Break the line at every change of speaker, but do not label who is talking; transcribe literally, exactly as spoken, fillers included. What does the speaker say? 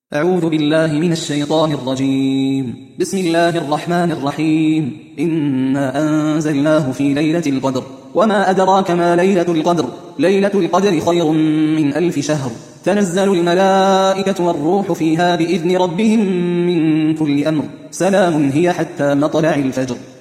أعوذ بالله من الشيطان الرجيم. بسم الله الرحمن الرحيم. إنا أنزلناه في ليلة القدر وما أدراك ما ليلة القدر. ليلة القدر خير من ألف شهر. تنزل الملائكة والروح فيها بإذن ربهم من كل أمر. سلام هي حتى مطلع الفجر.